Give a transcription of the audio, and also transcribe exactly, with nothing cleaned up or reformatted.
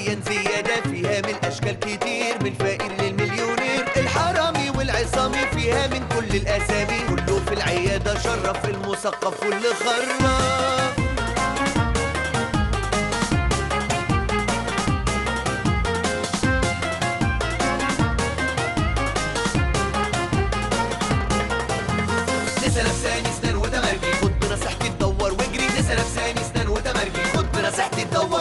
مليان زيادة، فيها من أشكال كتير، من فقير للمليونير، الحرامي والعصامي، فيها من كل الأسامي، كله في العيادة شرف، المثقف واللي خرف. لسه لابساني